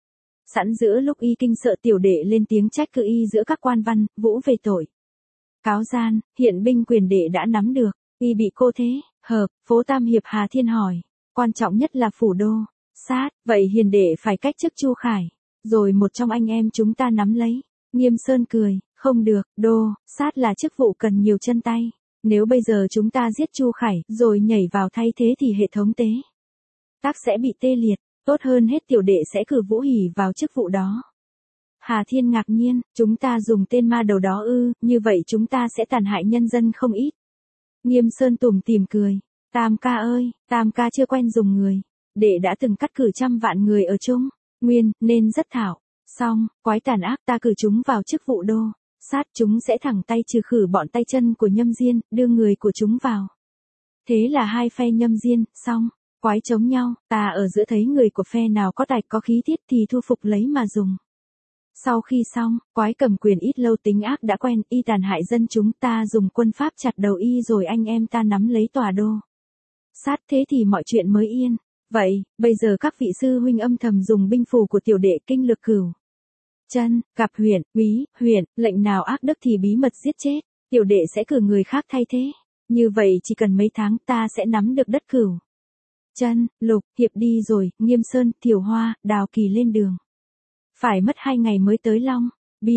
Sẵn giữa lúc y kinh sợ tiểu đệ lên tiếng trách cứ y giữa các quan văn, vũ về tội cáo gian, hiện binh quyền đệ đã nắm được, y bị cô thế. Hợp, Phố Tam Hiệp Hà Thiên hỏi. Quan trọng nhất là phủ đô. Sát, vậy hiền đệ phải cách chức Chu Khải. Rồi một trong anh em chúng ta nắm lấy. Nghiêm Sơn cười, không được, đô, sát là chức vụ cần nhiều chân tay. Nếu bây giờ chúng ta giết Chu Khải, rồi nhảy vào thay thế thì hệ thống tế tác sẽ bị tê liệt, tốt hơn hết tiểu đệ sẽ cử Vũ Hỉ vào chức vụ đó. Hà Thiên ngạc nhiên, chúng ta dùng tên ma đầu đó ư, như vậy chúng ta sẽ tàn hại nhân dân không ít. Nghiêm Sơn tủm tỉm cười, Tam ca ơi, Tam ca chưa quen dùng người, đệ đã từng cắt cử trăm vạn người ở Trung Nguyên, nên rất thạo. Xong, quái tàn ác ta cử chúng vào chức vụ đô. Sát chúng sẽ thẳng tay trừ khử bọn tay chân của Nhâm Diên, đưa người của chúng vào. Thế là 2 phe Nhâm Diên, xong, quái chống nhau, ta ở giữa thấy người của phe nào có tài có khí tiết thì thu phục lấy mà dùng. Sau khi xong, quái cầm quyền ít lâu tính ác đã quen, y tàn hại dân chúng, ta dùng quân pháp chặt đầu y rồi anh em ta nắm lấy tòa đô. Sát thế thì mọi chuyện mới yên. Vậy, bây giờ các vị sư huynh âm thầm dùng binh phù của tiểu đệ kinh lược Cửu Chân, gặp huyện, úy, huyện, lệnh nào ác đức thì bí mật giết chết, tiểu đệ sẽ cử người khác thay thế. Như vậy chỉ cần mấy tháng ta sẽ nắm được đất Cửu Chân, Lục, Hiệp đi rồi, Nghiêm Sơn, Thiều Hoa, Đào Kỳ lên đường. Phải mất 2 ngày mới tới Long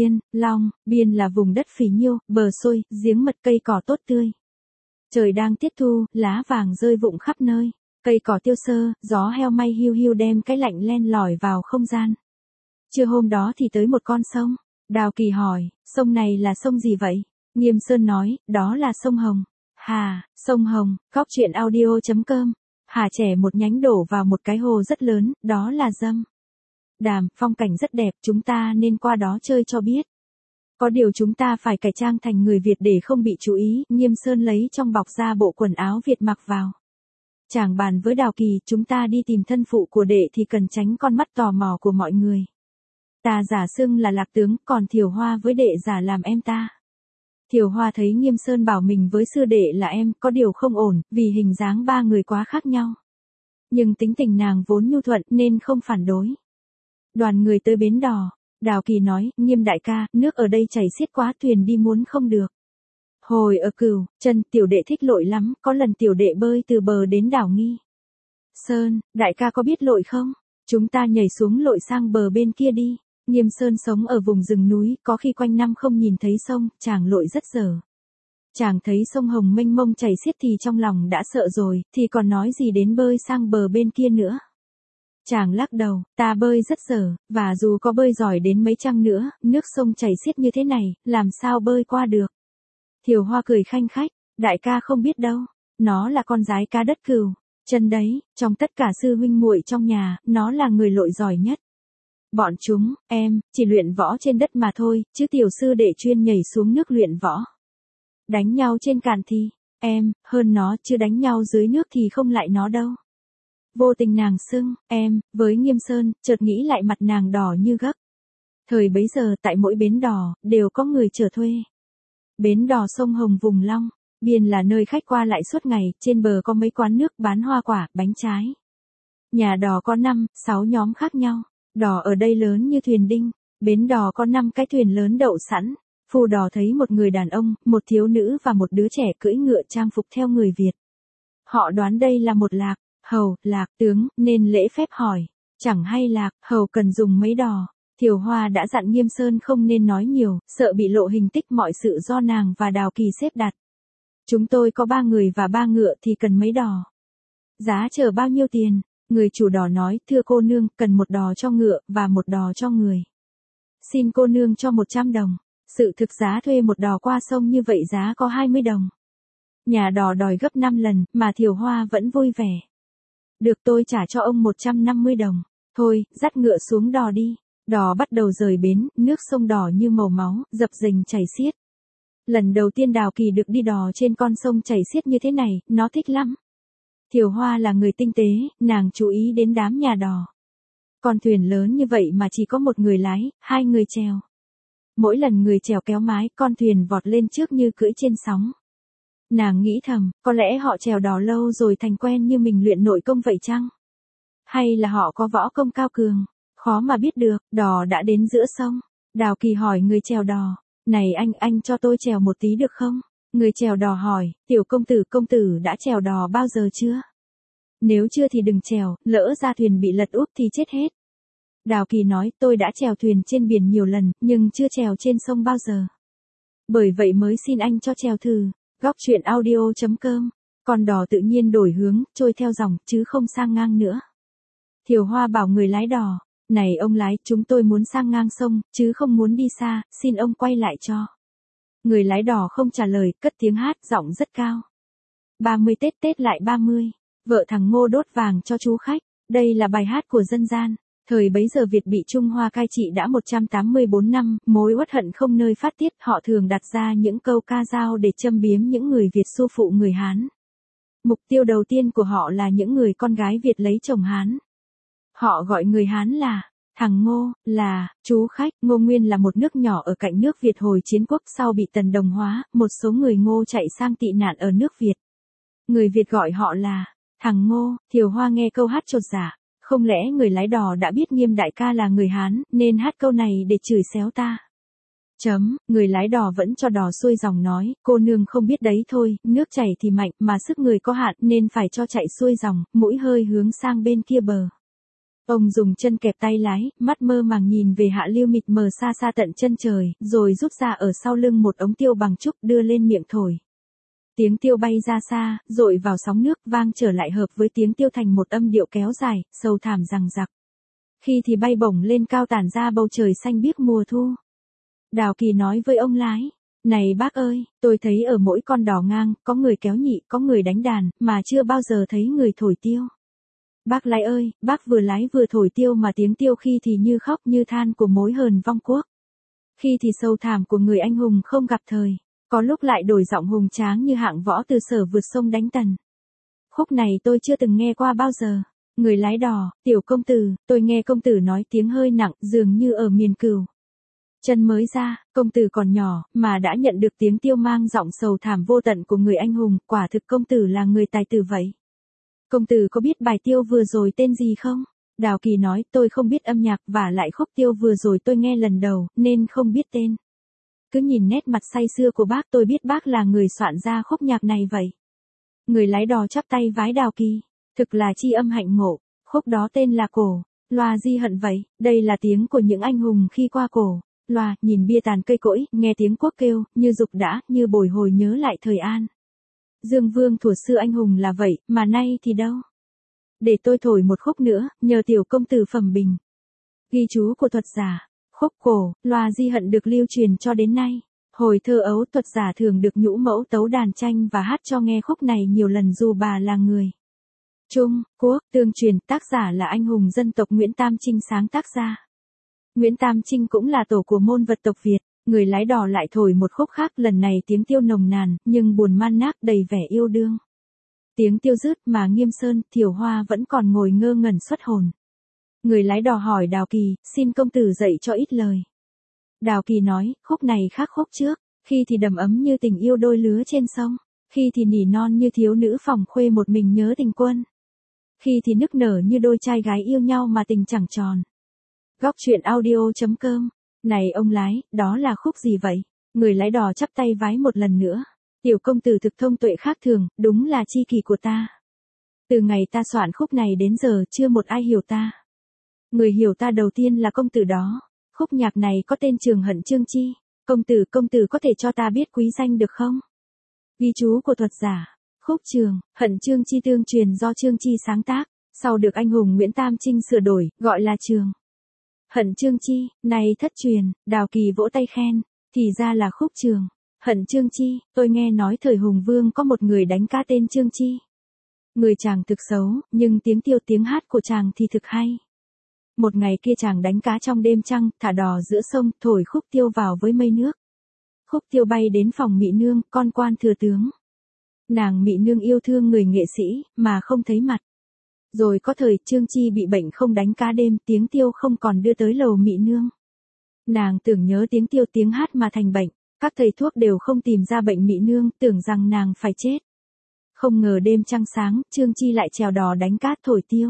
Biên là vùng đất phì nhiêu, bờ sôi, giếng mật cây cỏ tốt tươi. Trời đang tiết thu, lá vàng rơi vụng khắp nơi, cây cỏ tiêu sơ, gió heo may hiu hiu đem cái lạnh len lỏi vào không gian. Trưa hôm đó thì tới một con sông. Đào Kỳ hỏi, sông này là sông gì vậy? Nghiêm Sơn nói, đó là sông Hồng. Hà, sông Hồng, góc truyện audio.com. Hà trẻ một nhánh đổ vào một cái hồ rất lớn, đó là Dâm Đàm, phong cảnh rất đẹp, chúng ta nên qua đó chơi cho biết. Có điều chúng ta phải cải trang thành người Việt để không bị chú ý. Nghiêm Sơn lấy trong bọc ra bộ quần áo Việt mặc vào. Chàng bàn với Đào Kỳ, chúng ta đi tìm thân phụ của đệ thì cần tránh con mắt tò mò của mọi người. Ta giả xưng là Lạc tướng, còn Thiều Hoa với đệ giả làm em ta. Thiều Hoa thấy Nghiêm Sơn bảo mình với sư đệ là em, có điều không ổn, vì hình dáng 3 người quá khác nhau. Nhưng tính tình nàng vốn nhu thuận nên không phản đối. Đoàn người tới bến đò, Đào Kỳ nói, Nghiêm đại ca, nước ở đây chảy xiết quá, thuyền đi muốn không được. Hồi ở Cửu Chân, tiểu đệ thích lội lắm, có lần tiểu đệ bơi từ bờ đến đảo Nghi Sơn, đại ca có biết lội không? Chúng ta nhảy xuống lội sang bờ bên kia đi. Nghiêm Sơn sống ở vùng rừng núi, có khi quanh năm không nhìn thấy sông, chàng lội rất dở. Chàng thấy sông Hồng mênh mông chảy xiết thì trong lòng đã sợ rồi, thì còn nói gì đến bơi sang bờ bên kia nữa. Chàng lắc đầu, ta bơi rất dở, và dù có bơi giỏi đến mấy chăng nữa, nước sông chảy xiết như thế này, làm sao bơi qua được. Thiều Hoa cười khanh khách, đại ca không biết đâu, nó là con gái cá đất Cửu Chân đấy, trong tất cả sư huynh muội trong nhà, nó là người lội giỏi nhất. Bọn chúng, em, chỉ luyện võ trên đất mà thôi, chứ tiểu sư đệ chuyên nhảy xuống nước luyện võ. Đánh nhau trên cạn thì, em, hơn nó, chứ đánh nhau dưới nước thì không lại nó đâu. Vô tình nàng xưng, em, với Nghiêm Sơn, chợt nghĩ lại mặt nàng đỏ như gấc. Thời bấy giờ tại mỗi bến đò, đều có người chờ thuê. Bến đò sông Hồng vùng Long Biên là nơi khách qua lại suốt ngày, trên bờ có mấy quán nước bán hoa quả, bánh trái. Nhà đò có 5-6 nhóm khác nhau. Đò ở đây lớn như thuyền đinh. Bến đò có 5 cái thuyền lớn đậu sẵn. Phù đò thấy một người đàn ông, một thiếu nữ và một đứa trẻ cưỡi ngựa trang phục theo người Việt. Họ đoán đây là một Lạc Hầu, Lạc tướng, nên lễ phép hỏi. Chẳng hay là, hầu cần dùng mấy đò. Thiều Hoa đã dặn Nghiêm Sơn không nên nói nhiều, sợ bị lộ hình tích mọi sự do nàng và Đào Kỳ xếp đặt. Chúng tôi có 3 người và 3 ngựa thì cần mấy đò. Giá chở bao nhiêu tiền? Người chủ đò nói, thưa cô nương, cần 1 đò cho ngựa, và 1 đò cho người. Xin cô nương cho 100 đồng. Sự thực giá thuê 1 đò qua sông như vậy giá có 20 đồng. Nhà đò đòi gấp 5 lần, mà Thiều Hoa vẫn vui vẻ. Được, tôi trả cho ông 150 đồng. Thôi, dắt ngựa xuống đò đi. Đò bắt đầu rời bến, nước sông đỏ như màu máu, dập dềnh chảy xiết. Lần đầu tiên Đào Kỳ được đi đò trên con sông chảy xiết như thế này, nó thích lắm. Thiều Hoa là người tinh tế, nàng chú ý đến đám nhà đò. Con thuyền lớn như vậy mà chỉ có 1 người lái, 2 người chèo. Mỗi lần người chèo kéo mái, con thuyền vọt lên trước như cưỡi trên sóng. Nàng nghĩ thầm, có lẽ họ chèo đò lâu rồi thành quen như mình luyện nội công vậy chăng? Hay là họ có võ công cao cường? Khó mà biết được, đò đã đến giữa sông. Đào Kỳ hỏi người chèo đò, này anh cho tôi chèo một tí được không? Người chèo đò hỏi, tiểu công tử đã chèo đò bao giờ chưa? Nếu chưa thì đừng chèo, lỡ ra thuyền bị lật úp thì chết hết. Đào Kỳ nói, tôi đã chèo thuyền trên biển nhiều lần, nhưng chưa chèo trên sông bao giờ. Bởi vậy mới xin anh cho chèo thử. Góc truyện audio.com. Con đò tự nhiên đổi hướng, trôi theo dòng, chứ không sang ngang nữa. Thiều Hoa bảo người lái đò, này ông lái, chúng tôi muốn sang ngang sông, chứ không muốn đi xa, xin ông quay lại cho. Người lái đò không trả lời, cất tiếng hát, giọng rất cao. 30 Tết Tết lại 30. Vợ thằng Ngô đốt vàng cho chú khách. Đây là bài hát của dân gian. Thời bấy giờ Việt bị Trung Hoa cai trị đã 184 năm, mối uất hận không nơi phát tiết, họ thường đặt ra những câu ca dao để châm biếm những người Việt xô phụ người Hán. Mục tiêu đầu tiên của họ là những người con gái Việt lấy chồng Hán. Họ gọi người Hán là thằng Ngô, là chú khách. Ngô Nguyên là một nước nhỏ ở cạnh nước Việt hồi chiến quốc, sau bị Tần đồng hóa, một số người Ngô chạy sang tị nạn ở nước Việt. Người Việt gọi họ là thằng Ngô. Thiều Hoa nghe câu hát chột dạ. Không lẽ người lái đò đã biết Nghiêm đại ca là người Hán, nên hát câu này để chửi xéo ta? Người lái đò vẫn cho đò xuôi dòng nói, cô nương không biết đấy thôi, nước chảy thì mạnh, mà sức người có hạn, nên phải cho chạy xuôi dòng, mũi hơi hướng sang bên kia bờ. Ông dùng chân kẹp tay lái, mắt mơ màng nhìn về hạ lưu mịt mờ xa xa tận chân trời, rồi rút ra ở sau lưng một ống tiêu bằng trúc đưa lên miệng thổi. Tiếng tiêu bay ra xa, dội vào sóng nước, vang trở lại hợp với tiếng tiêu thành một âm điệu kéo dài, sầu thảm rằng rặc. Khi thì bay bổng lên cao tản ra bầu trời xanh biếc mùa thu. Đào Kỳ nói với ông lái, này bác ơi, tôi thấy ở mỗi con đò ngang, có người kéo nhị, có người đánh đàn, mà chưa bao giờ thấy người thổi tiêu. Bác lái ơi, bác vừa lái vừa thổi tiêu mà tiếng tiêu khi thì như khóc như than của mối hờn vong quốc. Khi thì sầu thảm của người anh hùng không gặp thời. Có lúc lại đổi giọng hùng tráng như hạng võ từ Sở vượt sông đánh Tần. Khúc này tôi chưa từng nghe qua bao giờ. Người lái đò, tiểu công tử, tôi nghe công tử nói tiếng hơi nặng, dường như ở miền Cửu. Chân mới ra, công tử còn nhỏ, mà đã nhận được tiếng tiêu mang giọng sầu thảm vô tận của người anh hùng, quả thực công tử là người tài tử vậy. Công tử có biết bài tiêu vừa rồi tên gì không? Đào Kỳ nói, tôi không biết âm nhạc, và lại khúc tiêu vừa rồi tôi nghe lần đầu, nên không biết tên. Cứ nhìn nét mặt say sưa của bác tôi biết bác là người soạn ra khúc nhạc này vậy. Người lái đò chắp tay vái Đào Kỳ. Thực là tri âm hạnh ngộ, khúc đó tên là Cổ, loa di hận vậy, đây là tiếng của những anh hùng khi qua cổ. Loa, nhìn bia tàn cây cỗi, nghe tiếng quốc kêu, như dục đã, như bồi hồi nhớ lại thời an. Dương Vương thuở xưa anh hùng là vậy, mà nay thì đâu. Để tôi thổi một khúc nữa, nhờ tiểu công tử phẩm bình. Ghi chú của thuật giả. Khúc Cổ, loa di hận được lưu truyền cho đến nay. Hồi thơ ấu thuật giả thường được nhũ mẫu tấu đàn tranh và hát cho nghe khúc này nhiều lần dù bà là người Trung Quốc. Tương truyền tác giả là anh hùng dân tộc Nguyễn Tam Trinh sáng tác ra. Nguyễn Tam Trinh cũng là tổ của môn vật tộc Việt. Người lái đò lại thổi một khúc khác, lần này tiếng tiêu nồng nàn, nhưng buồn man nác đầy vẻ yêu đương. Tiếng tiêu dứt mà Nghiêm Sơn, Thiều Hoa vẫn còn ngồi ngơ ngẩn xuất hồn. Người lái đò hỏi Đào Kỳ, xin công tử dạy cho ít lời. Đào Kỳ nói, khúc này khác khúc trước, khi thì đầm ấm như tình yêu đôi lứa trên sông, khi thì nỉ non như thiếu nữ phòng khuê một mình nhớ tình quân, khi thì nức nở như đôi trai gái yêu nhau mà tình chẳng tròn. Góc truyện audio.com. Này ông lái, đó là khúc gì vậy? Người lái đò chắp tay vái một lần nữa. Tiểu công tử thực thông tuệ khác thường, đúng là tri kỷ của ta. Từ ngày ta soạn khúc này đến giờ chưa một ai hiểu ta. Người hiểu ta đầu tiên là công tử đó. Khúc nhạc này có tên Trường Hận Chương Chi. Công tử có thể cho ta biết quý danh được không? Ghi chú của thuật giả. Khúc Trường Hận Chương Chi tương truyền do Chương Chi sáng tác, sau được anh hùng Nguyễn Tam Trinh sửa đổi, gọi là Trường Hận Chương Chi, này thất truyền. Đào Kỳ vỗ tay khen, thì ra là Khúc Trường Hận Chương Chi, tôi nghe nói thời Hùng Vương có một người đánh cá tên Chương Chi. Người chàng thực xấu, nhưng tiếng tiêu tiếng hát của chàng thì thực hay. Một ngày kia chàng đánh cá trong đêm trăng, thả đò giữa sông, thổi khúc tiêu vào với mây nước. Khúc tiêu bay đến phòng Mị Nương, con quan thừa tướng. Nàng Mị Nương yêu thương người nghệ sĩ, mà không thấy mặt. Rồi có thời Chương Chi bị bệnh không đánh cá đêm, tiếng tiêu không còn đưa tới lầu Mị Nương. Nàng tưởng nhớ tiếng tiêu tiếng hát mà thành bệnh, các thầy thuốc đều không tìm ra bệnh Mị Nương, tưởng rằng nàng phải chết. Không ngờ đêm trăng sáng, Chương Chi lại chèo đò đánh cát thổi tiêu.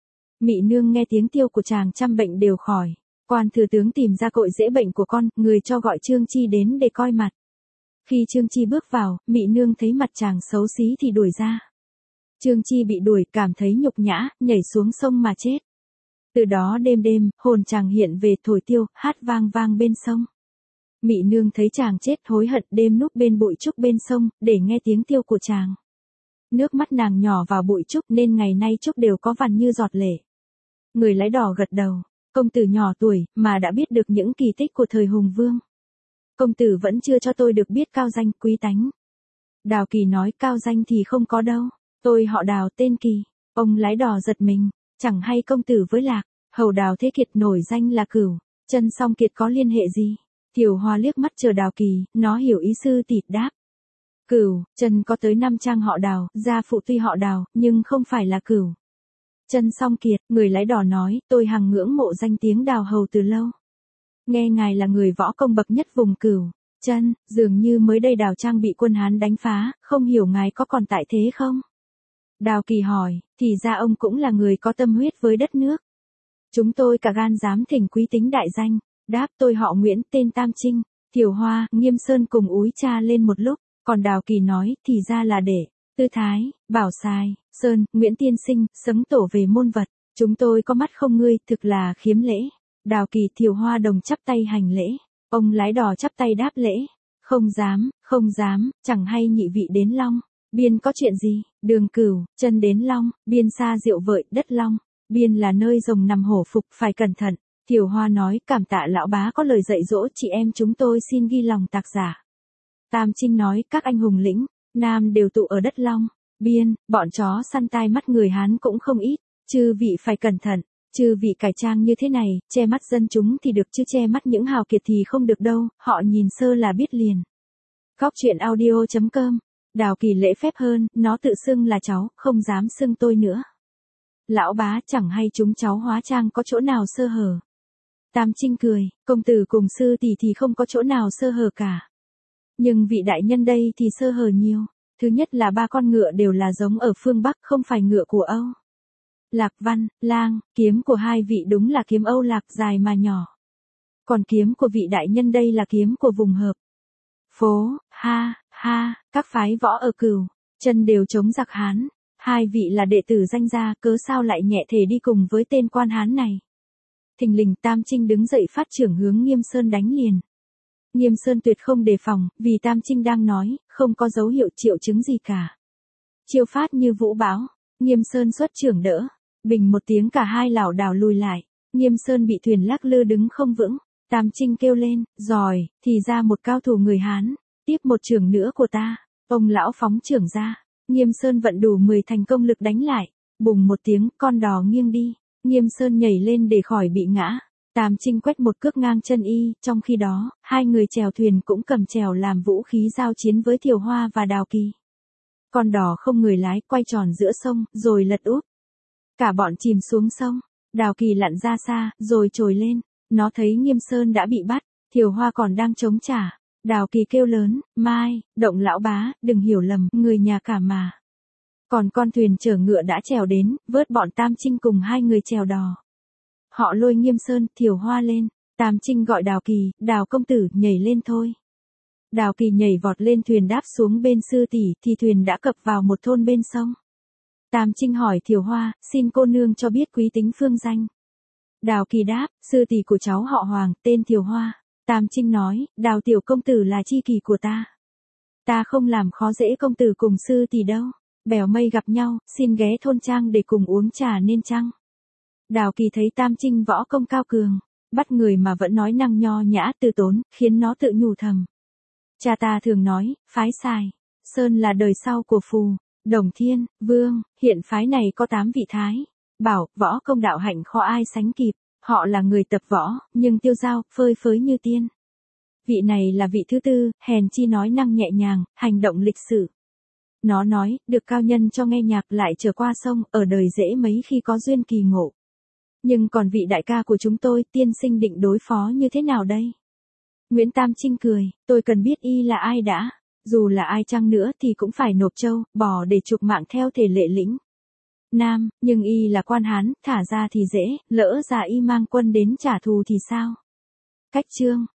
Mị Nương nghe tiếng tiêu của chàng trăm bệnh đều khỏi. Quan thừa tướng tìm ra cội rễ bệnh của con, người cho gọi Chương Chi đến để coi mặt. Khi Chương Chi bước vào, Mị Nương thấy mặt chàng xấu xí thì đuổi ra. Chương Chi bị đuổi, cảm thấy nhục nhã, nhảy xuống sông mà chết. Từ đó đêm đêm, hồn chàng hiện về thổi tiêu, hát vang vang bên sông. Mị Nương thấy chàng chết hối hận, đêm núp bên bụi trúc bên sông, để nghe tiếng tiêu của chàng. Nước mắt nàng nhỏ vào bụi trúc nên ngày nay trúc đều có vằn như giọt lệ. Người lái đò gật đầu, công tử nhỏ tuổi mà đã biết được những kỳ tích của thời Hùng Vương. Công tử vẫn chưa cho tôi được biết cao danh quý tánh. Đào Kỳ nói cao danh thì không có đâu, tôi họ Đào tên Kỳ. Ông lái đò giật mình, chẳng hay công tử với Lạc, hầu Đào Thế Kiệt nổi danh là Cửu, Chân Song Kiệt có liên hệ gì? Thiều Hoa liếc mắt chờ Đào Kỳ, nó hiểu ý sư tỷ đáp. Cửu, Chân có tới 5 trang họ Đào, gia phụ tuy họ Đào, nhưng không phải là Cửu Chân Song Kiệt. Người lái đò nói, tôi hằng ngưỡng mộ danh tiếng Đào hầu từ lâu. Nghe ngài là người võ công bậc nhất vùng Cửu Chân, dường như mới đây Đào Trang bị quân Hán đánh phá, không hiểu ngài có còn tại thế không? Đào Kỳ hỏi, thì ra ông cũng là người có tâm huyết với đất nước. Chúng tôi cả gan dám thỉnh quý tính đại danh. Đáp, tôi họ Nguyễn, tên Tam Trinh. Thiều Hoa, Nghiêm Sơn cùng úi cha lên một lúc, còn Đào Kỳ nói, thì ra là để Tư Thái, Bảo Sài, Sơn, Nguyễn Tiên Sinh, sấm tổ về môn vật. Chúng tôi có mắt không ngươi, thực là khiếm lễ. Đào Kỳ Thiều Hoa đồng chắp tay hành lễ. Ông lái đò chắp tay đáp lễ. Không dám, chẳng hay nhị vị đến Long Biên có chuyện gì? Đường Cửu Chân đến Long Biên xa rượu vợi, đất Long Biên là nơi rồng nằm hổ phục, phải cẩn thận. Thiều Hoa nói, cảm tạ lão bá có lời dạy dỗ chị em chúng tôi, xin ghi lòng tạc giả. Tam Trinh nói, các anh hùng lĩnh Nam đều tụ ở đất Long Biên, bọn chó săn tai mắt người Hán cũng không ít, chư vị phải cẩn thận. Chư vị cải trang như thế này, che mắt dân chúng thì được chứ che mắt những hào kiệt thì không được đâu, họ nhìn sơ là biết liền. Góc truyện audio.com. Đào Kỳ lễ phép hơn, nó tự xưng là cháu, không dám xưng tôi nữa. Lão bá, chẳng hay chúng cháu hóa trang có chỗ nào sơ hở. Tam Trinh cười, công tử cùng sư tỷ thì không có chỗ nào sơ hở cả. Nhưng vị đại nhân đây thì sơ hở nhiều. Thứ nhất là 3 con ngựa đều là giống ở phương Bắc, không phải ngựa của Âu Lạc Văn, Lang. Kiếm của hai vị đúng là kiếm Âu Lạc, dài mà nhỏ. Còn kiếm của vị đại nhân đây là kiếm của vùng Hợp Phố. Ha, các phái võ ở Cửu Chân đều chống giặc Hán. Hai vị là đệ tử danh gia, cớ sao lại nhẹ thể đi cùng với tên quan Hán này? Thình lình Tam Trinh đứng dậy phát trưởng hướng Nghiêm Sơn đánh liền. Nghiêm Sơn tuyệt không đề phòng, vì Tam Trinh đang nói, không có dấu hiệu triệu chứng gì cả. Chiêu phát như vũ bão, Nghiêm Sơn xuất trưởng đỡ, bình một tiếng cả hai lảo đảo lùi lại. Nghiêm Sơn bị thuyền lắc lư đứng không vững. Tam Trinh kêu lên, giỏi, thì ra một cao thủ người Hán, tiếp một trưởng nữa của ta. Ông lão phóng trưởng ra, Nghiêm Sơn vận đủ 10 thành công lực đánh lại. Bùng một tiếng, con đò nghiêng đi. Nghiêm Sơn nhảy lên để khỏi bị ngã. Tam Trinh quét một cước ngang chân y, trong khi đó, hai người chèo thuyền cũng cầm chèo làm vũ khí giao chiến với Thiều Hoa và Đào Kỳ. Con đò không người lái, quay tròn giữa sông, rồi lật úp. Cả bọn chìm xuống sông. Đào Kỳ lặn ra xa, rồi trồi lên. Nó thấy Nghiêm Sơn đã bị bắt, Thiều Hoa còn đang chống trả. Đào Kỳ kêu lớn, Mai, Động lão bá, đừng hiểu lầm, người nhà cả mà. Còn con thuyền chở ngựa đã trèo đến, vớt bọn Tam Trinh cùng hai người chèo đò. Họ lôi Nghiêm Sơn, Thiều Hoa lên. Tam Trinh gọi Đào Kỳ, Đào công tử, nhảy lên thôi. Đào Kỳ nhảy vọt lên thuyền đáp xuống bên sư tỷ, thì thuyền đã cập vào một thôn bên sông. Tam Trinh hỏi Thiều Hoa, xin cô nương cho biết quý tính phương danh. Đào Kỳ đáp, sư tỷ của cháu họ Hoàng, tên Thiều Hoa. Tam Trinh nói, Đào tiểu công tử là chi kỷ của ta. Ta không làm khó dễ công tử cùng sư tỷ đâu. Bèo mây gặp nhau, xin ghé thôn trang để cùng uống trà nên chăng. Đào Kỳ thấy Tam Trinh võ công cao cường, bắt người mà vẫn nói năng nho nhã từ tốn, khiến nó tự nhủ thầm. Cha ta thường nói, phái Sài Sơn là đời sau của Phù, Đồng Thiên, Vương, hiện phái này có 8 vị thái. Bảo, võ công đạo hạnh khó ai sánh kịp, họ là người tập võ, nhưng tiêu dao, phơi phới như tiên. Vị này là vị thứ tư, hèn chi nói năng nhẹ nhàng, hành động lịch sự. Nó nói, được cao nhân cho nghe nhạc lại trở qua sông, ở đời dễ mấy khi có duyên kỳ ngộ. Nhưng còn vị đại ca của chúng tôi, tiên sinh định đối phó như thế nào đây? Nguyễn Tam Trinh cười, tôi cần biết y là ai đã. Dù là ai chăng nữa thì cũng phải nộp trâu, bò để chuộc mạng theo thể lệ lĩnh Nam, nhưng y là quan Hán, thả ra thì dễ, lỡ ra y mang quân đến trả thù thì sao? Cách chương